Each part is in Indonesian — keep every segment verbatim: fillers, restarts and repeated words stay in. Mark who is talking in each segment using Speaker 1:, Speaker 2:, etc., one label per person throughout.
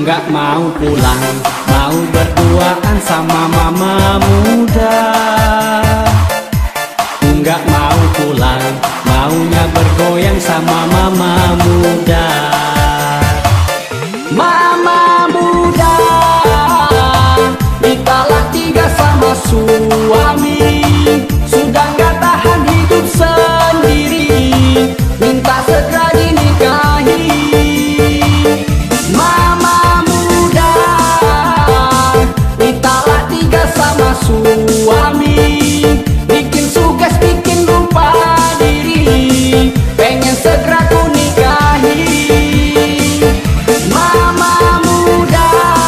Speaker 1: Nggak mau pulang, mau berduaan sama mama muda. Nggak mau pulang, maunya bergoyang sama mama muda. Mama muda ditalak tiga sama suami, sudah nggak tahan hidup sendiri, minta segera dinikahi. Mama muda ditalak tiga sama suami, bikin suges, bikin lupa diri, pengen segera ku nikahi. Mama muda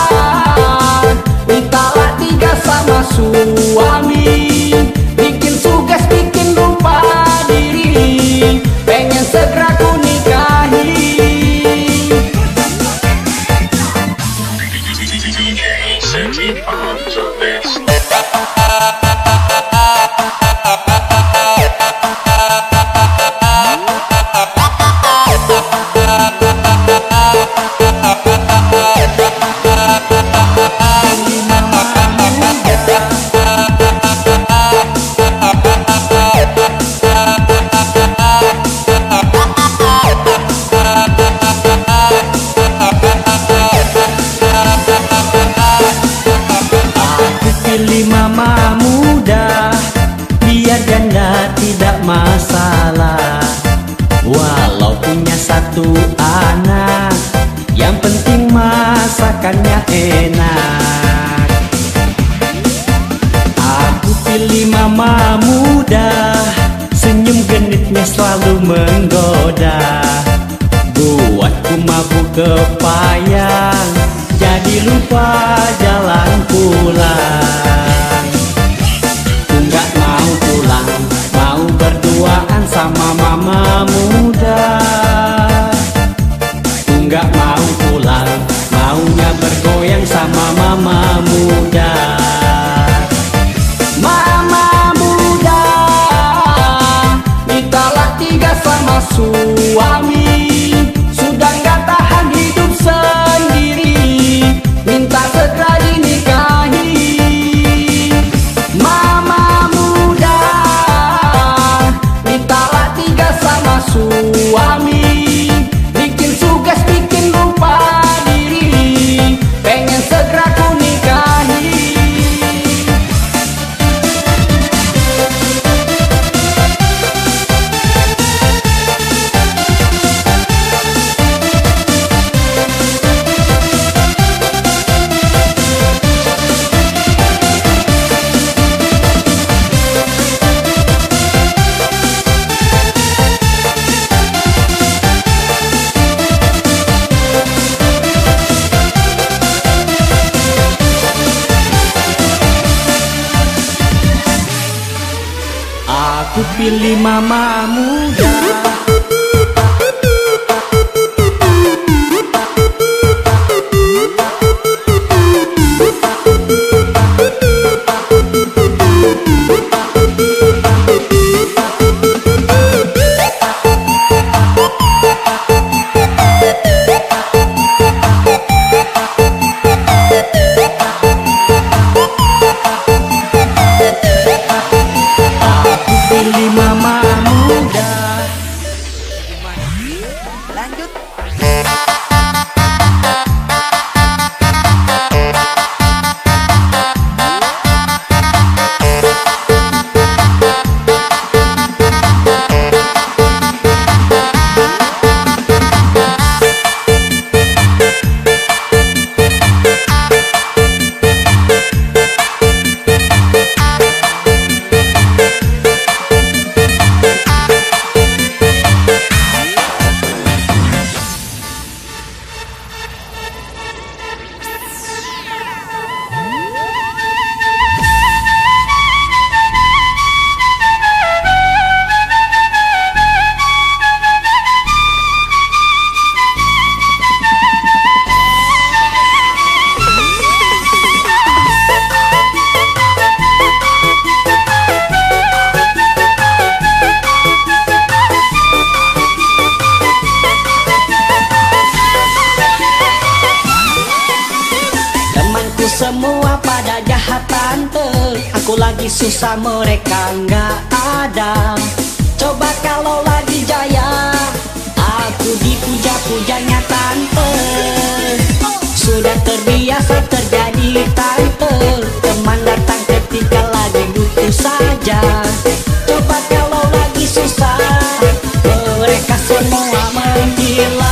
Speaker 1: ditalak tiga sama suami, bikin suges, bikin lupa diri, pengen segera ku nikahi. Pilih mama muda, biar janda tidak masalah. Walau punya satu anak, yang penting masakannya enak. Aku pilih mama muda, senyum genitnya selalu menggoda, buatku mabuk kepayang, jadi lupa jalan pulang. Nggak mau pulang, mau berduaan sama mama muda. Nggak mau pulang, maunya bergoyang sama mama muda. Mama muda ditalak tiga sama suami, sudah nggak tahan hidup sendiri, minta segera dinikahi. Mama muda ditalak tiga sama suami, bikin suges, bikin lupa diri, pengen segera ku nikahi. Aku pilih mama muda. Pilih mama muda. Aku lagi susah mereka nggak ada. Coba kalau lagi jaya, aku dipuja-pujanya tante. Sudah terbiasa terjadi tante, teman datang ketika lagi butuh saja. Coba kalau lagi susah, mereka semua menggila.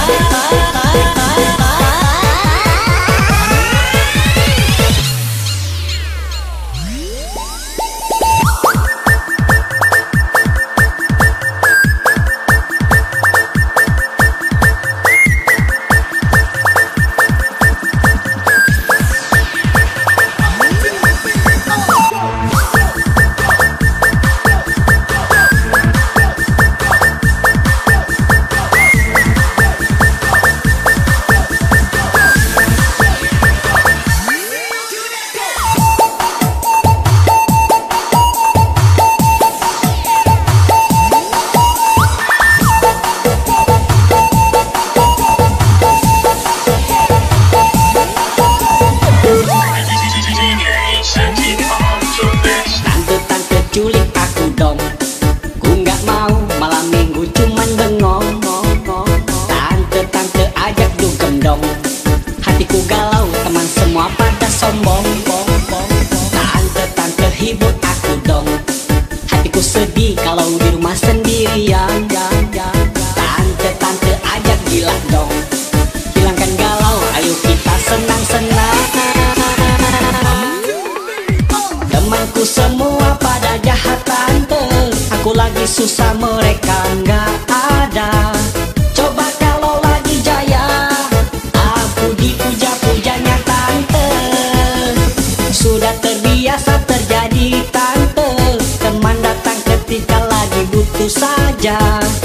Speaker 1: Culik aku dong, ku nggak mau malam minggu cuman bengong. Tante-tante ajak dugem dong, hatiku galau teman semua pada sombong. Tante-tante hibur aku dong, hatiku sedih kalau di rumah sendirian. Tante-tante ajak gila dong, hilangkan galau, ayo kita senang-senang. Temanku semua pada jahat tante, aku lagi susah mereka nggak ada. Coba kalau lagi jaya, aku dipuja-pujanya tante. Sudah terbiasa terjadi tante, teman datang ketika lagi butuh saja.